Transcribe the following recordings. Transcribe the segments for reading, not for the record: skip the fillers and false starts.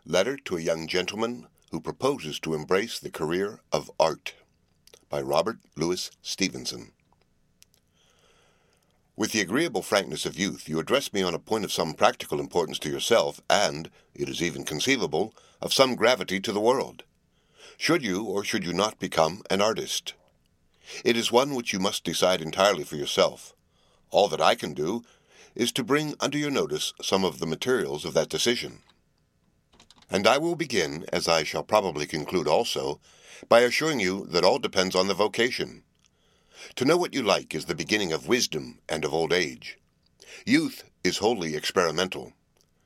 Letter to a Young Gentleman Who Proposes to Embrace the Career of Art by Robert Louis Stevenson. With the agreeable frankness of youth, you address me on a point of some practical importance to yourself, and, it is even conceivable, of some gravity to the world. Should you or should you not become an artist? It is one which you must decide entirely for yourself. All that I can do is to bring under your notice some of the materials of that decision. And I will begin, as I shall probably conclude also, by assuring you that all depends on the vocation. To know what you like is the beginning of wisdom and of old age. Youth is wholly experimental.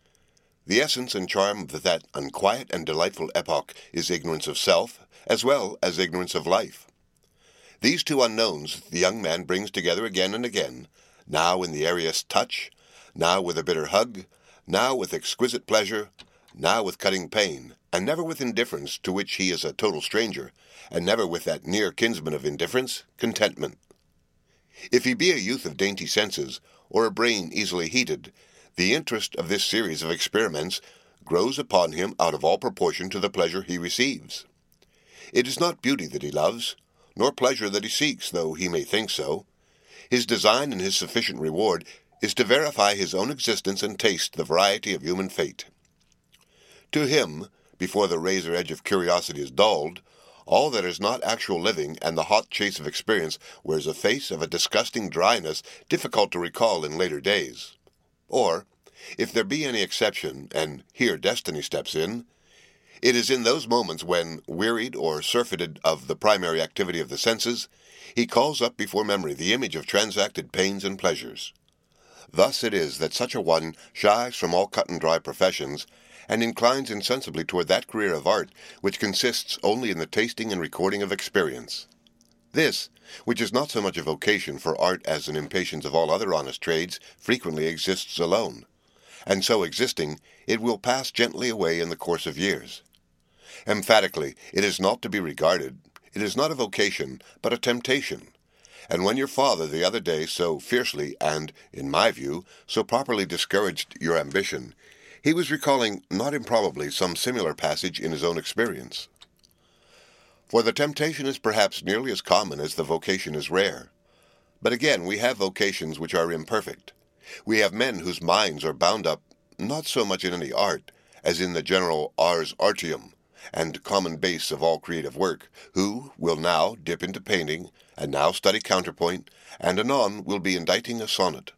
The essence and charm of that unquiet and delightful epoch is ignorance of self, as well as ignorance of life. These two unknowns the young man brings together again and again, now in the airiest touch, now with a bitter hug, now with exquisite pleasure, now with cutting pain, and never with indifference to which he is a total stranger, and never with that near kinsman of indifference, contentment. If he be a youth of dainty senses, or a brain easily heated, the interest of this series of experiments grows upon him out of all proportion to the pleasure he receives. It is not beauty that he loves, nor pleasure that he seeks, though he may think so. His design and his sufficient reward is to verify his own existence and taste the variety of human fate. To him, before the razor edge of curiosity is dulled, all that is not actual living and the hot chase of experience wears a face of a disgusting dryness difficult to recall in later days. Or, if there be any exception, and here destiny steps in, it is in those moments when, wearied or surfeited of the primary activity of the senses, he calls up before memory the image of transacted pains and pleasures. Thus it is that such a one shies from all cut-and-dry professions, and inclines insensibly toward that career of art which consists only in the tasting and recording of experience. This, which is not so much a vocation for art as an impatience of all other honest trades, frequently exists alone, and so existing, it will pass gently away in the course of years. Emphatically, it is not to be regarded, it is not a vocation, but a temptation. And when your father the other day so fiercely and, in my view, so properly discouraged your ambition, he was recalling, not improbably, some similar passage in his own experience. For the temptation is perhaps nearly as common as the vocation is rare. But again, we have vocations which are imperfect. We have men whose minds are bound up, not so much in any art, as in the general ars artium, and common base of all creative work, who will now dip into painting, and now study counterpoint, and anon will be inditing a sonnet.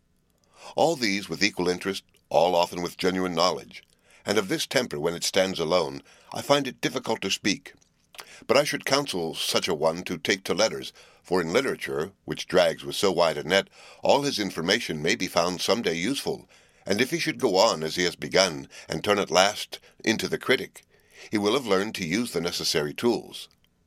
All these with equal interest, all often with genuine knowledge, and of this temper when it stands alone, I find it difficult to speak. But I should counsel such a one to take to letters, for in literature, which drags with so wide a net, all his information may be found some day useful, and if he should go on as he has begun, and turn at last into the critic, he will have learned to use the necessary tools.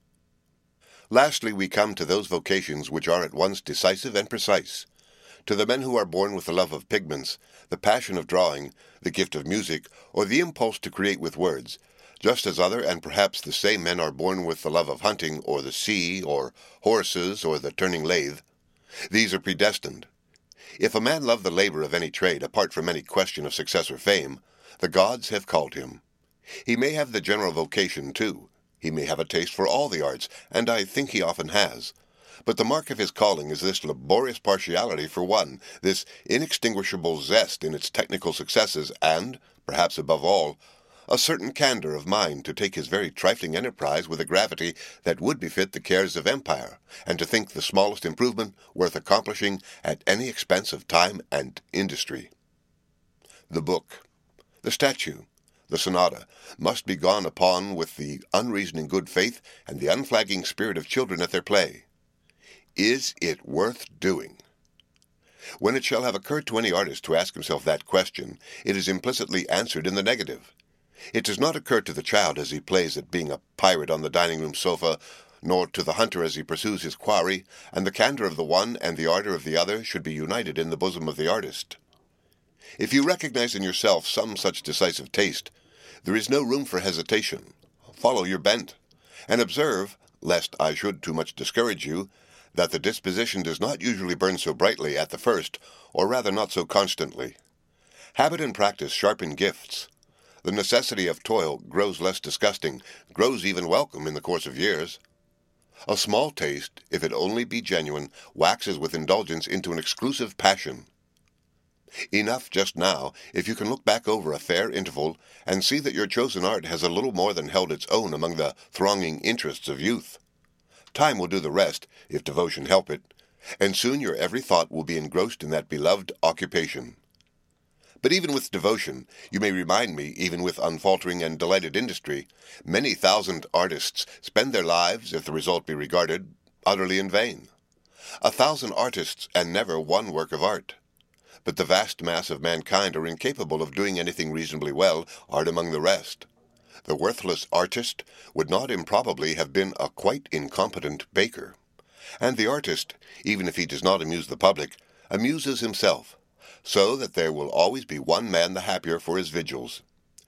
Lastly, we come to those vocations which are at once decisive and precise. To the men who are born with the love of pigments, the passion of drawing, the gift of music, or the impulse to create with words, just as other and perhaps the same men are born with the love of hunting, or the sea, or horses, or the turning lathe, these are predestined. If a man love the labor of any trade, apart from any question of success or fame, the gods have called him. He may have the general vocation, too. He may have a taste for all the arts, and I think he often has. But the mark of his calling is this laborious partiality for one, this inextinguishable zest in its technical successes, and, perhaps above all, a certain candor of mind to take his very trifling enterprise with a gravity that would befit the cares of empire, and to think the smallest improvement worth accomplishing at any expense of time and industry. The book, the statue, the sonata, must be gone upon with the unreasoning good faith and the unflagging spirit of children at their play. Is it worth doing? When it shall have occurred to any artist to ask himself that question, it is implicitly answered in the negative. It does not occur to the child as he plays at being a pirate on the dining-room sofa, nor to the hunter as he pursues his quarry, and the candor of the one and the ardor of the other should be united in the bosom of the artist. If you recognize in yourself some such decisive taste, there is no room for hesitation. Follow your bent, and observe, lest I should too much discourage you, that the disposition does not usually burn so brightly at the first, or rather not so constantly. Habit and practice sharpen gifts. The necessity of toil grows less disgusting, grows even welcome in the course of years. A small taste, if it only be genuine, waxes with indulgence into an exclusive passion. Enough just now, if you can look back over a fair interval and see that your chosen art has a little more than held its own among the thronging interests of youth. Time will do the rest, if devotion help it, and soon your every thought will be engrossed in that beloved occupation. But even with devotion, you may remind me, even with unfaltering and delighted industry, many thousand artists spend their lives, if the result be regarded, utterly in vain. 1,000 artists and never one work of art. But the vast mass of mankind are incapable of doing anything reasonably well, art among the rest. The worthless artist would not improbably have been a quite incompetent baker. And the artist, even if he does not amuse the public, amuses himself, so that there will always be one man the happier for his vigils.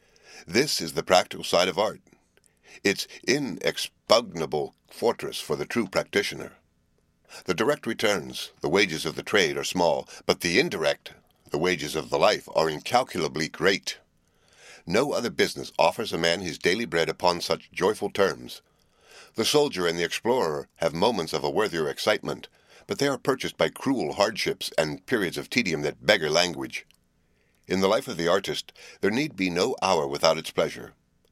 This is the practical side of art, its inexpugnable fortress for the true practitioner. The direct returns, the wages of the trade, are small, but the indirect, the wages of the life, are incalculably great. No other business offers a man his daily bread upon such joyful terms. The soldier and the explorer have moments of a worthier excitement, but they are purchased by cruel hardships and periods of tedium that beggar language. In the life of the artist, there need be no hour without its pleasure.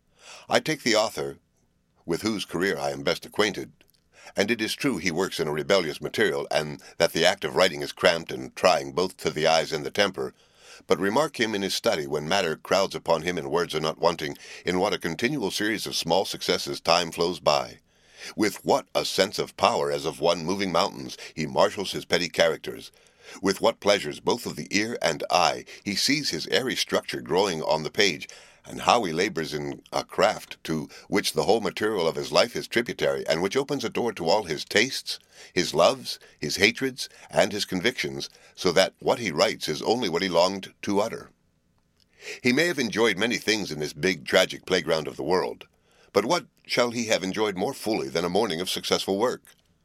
I take the author, with whose career I am best acquainted, and it is true he works in a rebellious material, and that the act of writing is cramped and trying both to the eyes and the temper, but remark him in his study when matter crowds upon him and words are not wanting, in what a continual series of small successes time flows by. With what a sense of power, as of one moving mountains, he marshals his petty characters. With what pleasures, both of the ear and eye, he sees his airy structure growing on the page, and how he labors in a craft to which the whole material of his life is tributary, and which opens a door to all his tastes, his loves, his hatreds, and his convictions, so that what he writes is only what he longed to utter. He may have enjoyed many things in this big, tragic playground of the world, but what shall he have enjoyed more fully than a morning of successful work?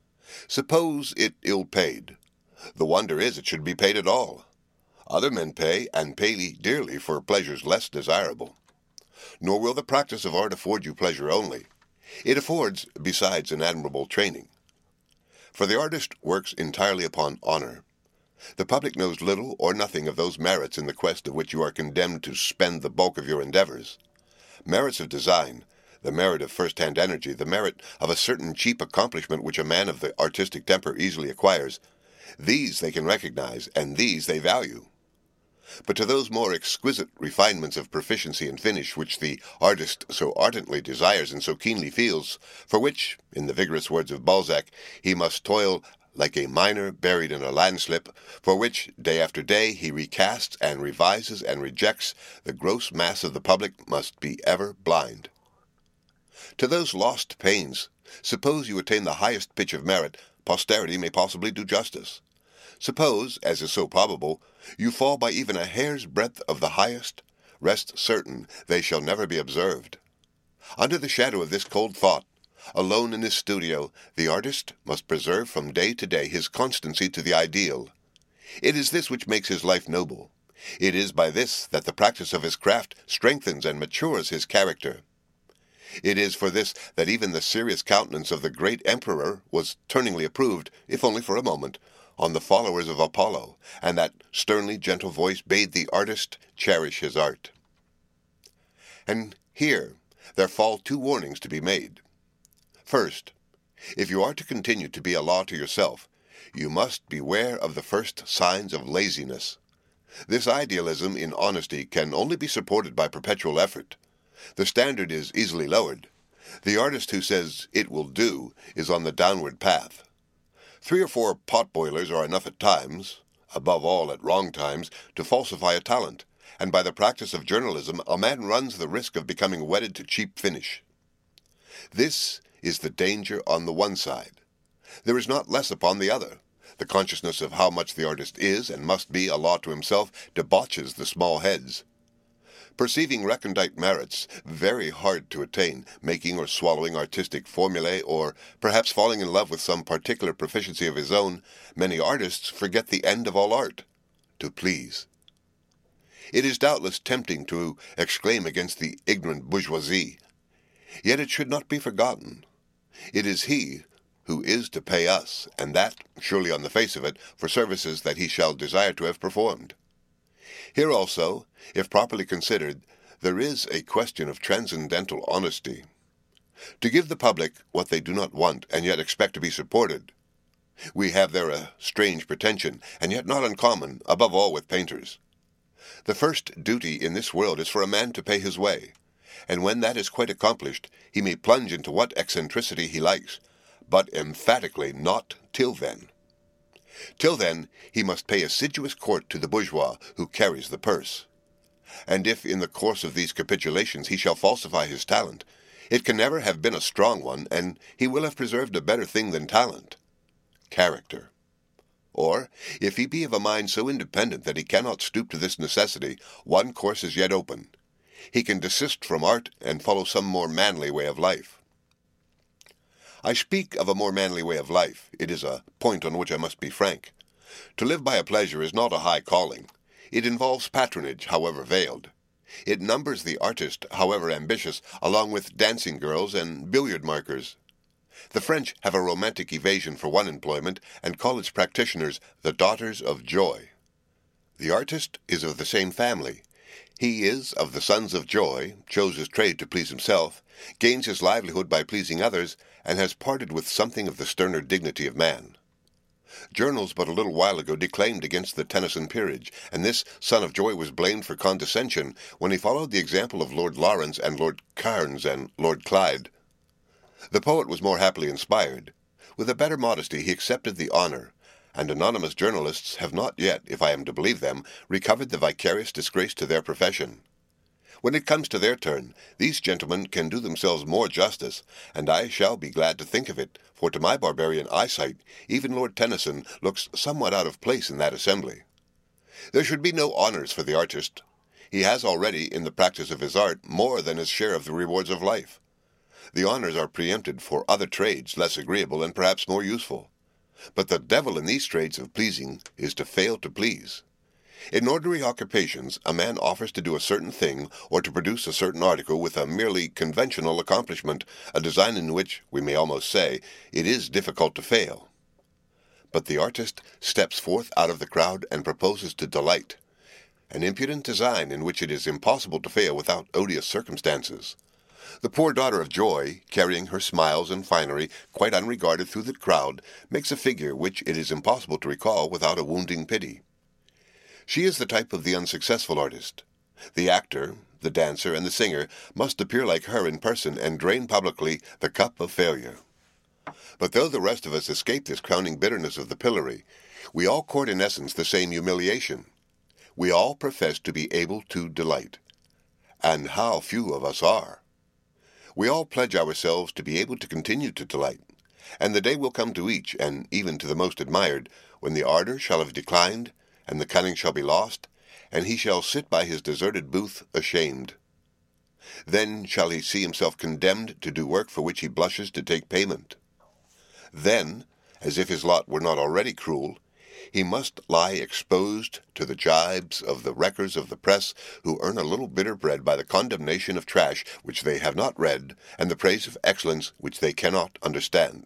Suppose it ill-paid. The wonder is it should be paid at all. Other men pay, and pay dearly, for pleasures less desirable. Nor will the practice of art afford you pleasure only. It affords, besides, an admirable training. For the artist works entirely upon honor. The public knows little or nothing of those merits in the quest of which you are condemned to spend the bulk of your endeavors. Merits of design, the merit of first-hand energy, the merit of a certain cheap accomplishment which a man of the artistic temper easily acquires, these they can recognize, and these they value. But to those more exquisite refinements of proficiency and finish which the artist so ardently desires and so keenly feels, for which, in the vigorous words of Balzac, he must toil like a miner buried in a landslip, for which, day after day, he recasts and revises and rejects, the gross mass of the public must be ever blind. To those lost pains, suppose you attain the highest pitch of merit, posterity may possibly do justice. Suppose, as is so probable, you fall by even a hair's breadth of the highest, rest certain they shall never be observed. Under the shadow of this cold thought, alone in his studio, the artist must preserve from day to day his constancy to the ideal. It is this which makes his life noble. It is by this that the practice of his craft strengthens and matures his character. It is for this that even the serious countenance of the great emperor was turningly approved, if only for a moment, on the followers of Apollo, and that sternly gentle voice bade the artist cherish his art. And here there fall two warnings to be made. First, if you are to continue to be a law to yourself, you must beware of the first signs of laziness. This idealism in honesty can only be supported by perpetual effort. The standard is easily lowered. The artist who says it will do is on the downward path. 3 or 4 pot-boilers are enough at times, above all at wrong times, to falsify a talent, and by the practice of journalism a man runs the risk of becoming wedded to cheap finish. This is the danger on the one side. There is not less upon the other. The consciousness of how much the artist is and must be a law to himself debauches the small heads. Perceiving recondite merits, very hard to attain, making or swallowing artistic formulae, or perhaps falling in love with some particular proficiency of his own, many artists forget the end of all art, to please. It is doubtless tempting to exclaim against the ignorant bourgeoisie. Yet it should not be forgotten. It is he who is to pay us, and that, surely on the face of it, for services that he shall desire to have performed. Here also, if properly considered, there is a question of transcendental honesty. To give the public what they do not want and yet expect to be supported. We have there a strange pretension, and yet not uncommon, above all with painters. The first duty in this world is for a man to pay his way, and when that is quite accomplished, he may plunge into what eccentricity he likes, but emphatically not till then. Till then, he must pay assiduous court to the bourgeois who carries the purse. And if in the course of these capitulations he shall falsify his talent, it can never have been a strong one, and he will have preserved a better thing than talent, character. Or, if he be of a mind so independent that he cannot stoop to this necessity, one course is yet open. He can desist from art and follow some more manly way of life. I speak of a more manly way of life. It is a point on which I must be frank. To live by a pleasure is not a high calling. It involves patronage, however veiled. It numbers the artist, however ambitious, along with dancing girls and billiard markers. The French have a romantic evasion for one employment, and call its practitioners the daughters of joy. The artist is of the same family. He is of the sons of joy, chose his trade to please himself, gains his livelihood by pleasing others, and has parted with something of the sterner dignity of man. Journals but a little while ago declaimed against the Tennyson peerage, and this son of joy was blamed for condescension when he followed the example of Lord Lawrence and Lord Cairns and Lord Clyde. The poet was more happily inspired. With a better modesty he accepted the honour, and anonymous journalists have not yet, if I am to believe them, recovered the vicarious disgrace to their profession. When it comes to their turn, these gentlemen can do themselves more justice, and I shall be glad to think of it, for to my barbarian eyesight, even Lord Tennyson looks somewhat out of place in that assembly. There should be no honours for the artist. He has already, in the practice of his art, more than his share of the rewards of life. The honours are preempted for other trades less agreeable and perhaps more useful. But the devil in these trades of pleasing is to fail to please. In ordinary occupations, a man offers to do a certain thing or to produce a certain article with a merely conventional accomplishment, a design in which, we may almost say, it is difficult to fail. But the artist steps forth out of the crowd and proposes to delight, an impudent design in which it is impossible to fail without odious circumstances. The poor daughter of joy, carrying her smiles and finery quite unregarded through the crowd, makes a figure which it is impossible to recall without a wounding pity. She is the type of the unsuccessful artist. The actor, the dancer, and the singer must appear like her in person and drain publicly the cup of failure. But though the rest of us escape this crowning bitterness of the pillory, we all court in essence the same humiliation. We all profess to be able to delight. And how few of us are! We all pledge ourselves to be able to continue to delight, and the day will come to each, and even to the most admired, when the ardour shall have declined, and the cunning shall be lost, and he shall sit by his deserted booth ashamed. Then shall he see himself condemned to do work for which he blushes to take payment. Then, as if his lot were not already cruel, he must lie exposed to the gibes of the wreckers of the press who earn a little bitter bread by the condemnation of trash which they have not read, and the praise of excellence which they cannot understand.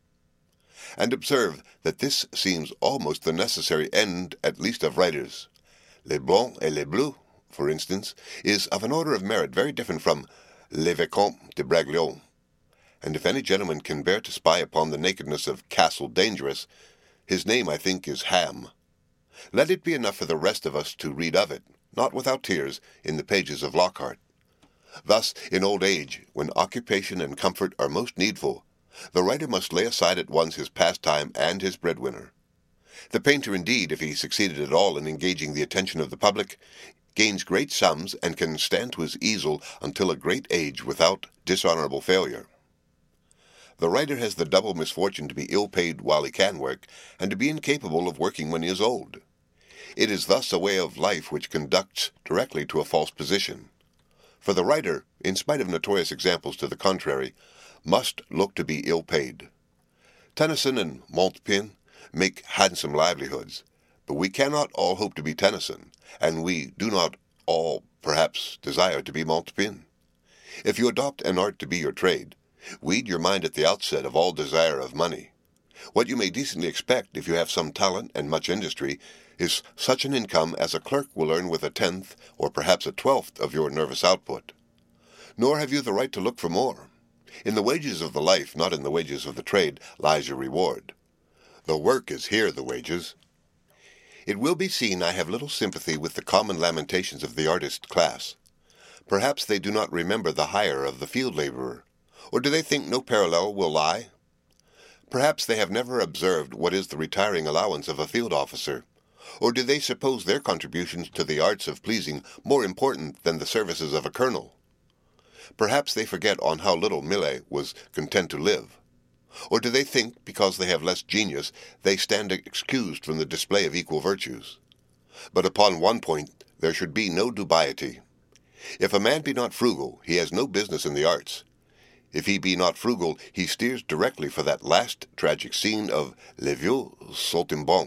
And observe that this seems almost the necessary end, at least of writers. Les Blancs et les Bleus, for instance, is of an order of merit very different from Les Vicomtes de Bragelonne. And if any gentleman can bear to spy upon the nakedness of Castle Dangerous, his name, I think, is Ham. Let it be enough for the rest of us to read of it, not without tears, in the pages of Lockhart. Thus, in old age, when occupation and comfort are most needful, the writer must lay aside at once his pastime and his breadwinner. The painter, indeed, if he succeeded at all in engaging the attention of the public, gains great sums and can stand to his easel until a great age without dishonourable failure. The writer has the double misfortune to be ill-paid while he can work, and to be incapable of working when he is old. It is thus a way of life which conducts directly to a false position. For the writer, in spite of notorious examples to the contrary, must look to be ill-paid. Tennyson and Montaigne make handsome livelihoods, but we cannot all hope to be Tennyson, and we do not all perhaps desire to be maltpin. If you adopt an art to be your trade, weed your mind at the outset of all desire of money. What you may decently expect if you have some talent and much industry is such an income as a clerk will earn with a tenth or perhaps a twelfth of your nervous output. Nor have you the right to look for more. In the wages of the life, not in the wages of the trade, lies your reward. The work is here the wages. It will be seen I have little sympathy with the common lamentations of the artist class. Perhaps they do not remember the hire of the field laborer, or do they think no parallel will lie? Perhaps they have never observed what is the retiring allowance of a field officer, or do they suppose their contributions to the arts of pleasing more important than the services of a colonel? Perhaps they forget on how little Millet was content to live. Or do they think, because they have less genius, they stand excused from the display of equal virtues? But upon one point there should be no dubiety. If a man be not frugal, he has no business in the arts. If he be not frugal, he steers directly for that last tragic scene of Les Vieux Saltimbanques.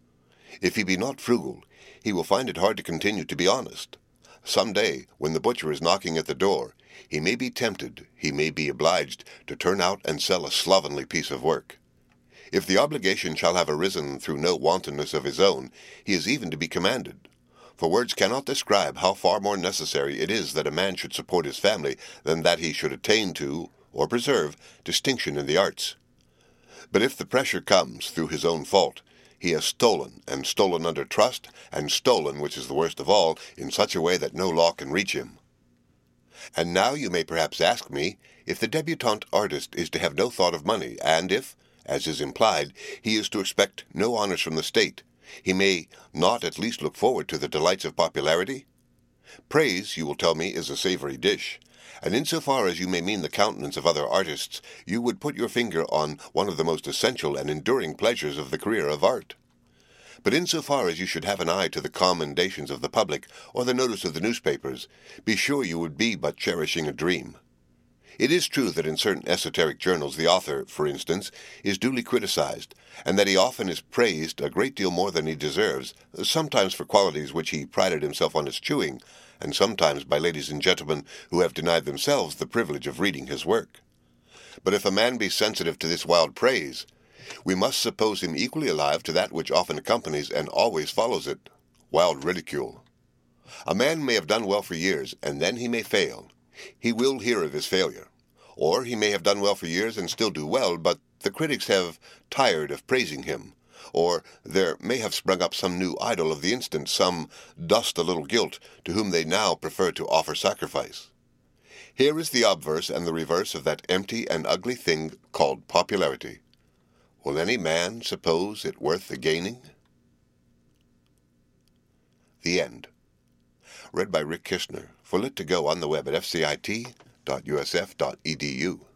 If he be not frugal, he will find it hard to continue to be honest. Some day, when the butcher is knocking at the door, he may be tempted, he may be obliged, to turn out and sell a slovenly piece of work. If the obligation shall have arisen through no wantonness of his own, he is even to be commanded. For words cannot describe how far more necessary it is that a man should support his family than that he should attain to, or preserve, distinction in the arts. But if the pressure comes through his own fault, he has stolen, and stolen under trust, and stolen, which is the worst of all, in such a way that no law can reach him. And now you may perhaps ask me if the debutante artist is to have no thought of money, and if, as is implied, he is to expect no honors from the state, he may not at least look forward to the delights of popularity? Praise, you will tell me, is a savory dish, and insofar as you may mean the countenance of other artists, you would put your finger on one of the most essential and enduring pleasures of the career of art. But insofar as you should have an eye to the commendations of the public or the notice of the newspapers, be sure you would be but cherishing a dream. It is true that in certain esoteric journals the author, for instance, is duly criticized, and that he often is praised a great deal more than he deserves, sometimes for qualities which he prided himself on eschewing, and sometimes by ladies and gentlemen who have denied themselves the privilege of reading his work. But if a man be sensitive to this wild praise, we must suppose him equally alive to that which often accompanies and always follows it, wild ridicule. A man may have done well for years, and then he may fail. He will hear of his failure. Or he may have done well for years and still do well, but the critics have tired of praising him. Or there may have sprung up some new idol of the instant, some dust a little gilt, to whom they now prefer to offer sacrifice. Here is the obverse and the reverse of that empty and ugly thing called popularity. Will any man suppose it worth the gaining? The End. Read by Rick Kishner, for Lit to Go on the web at fcit.usf.edu.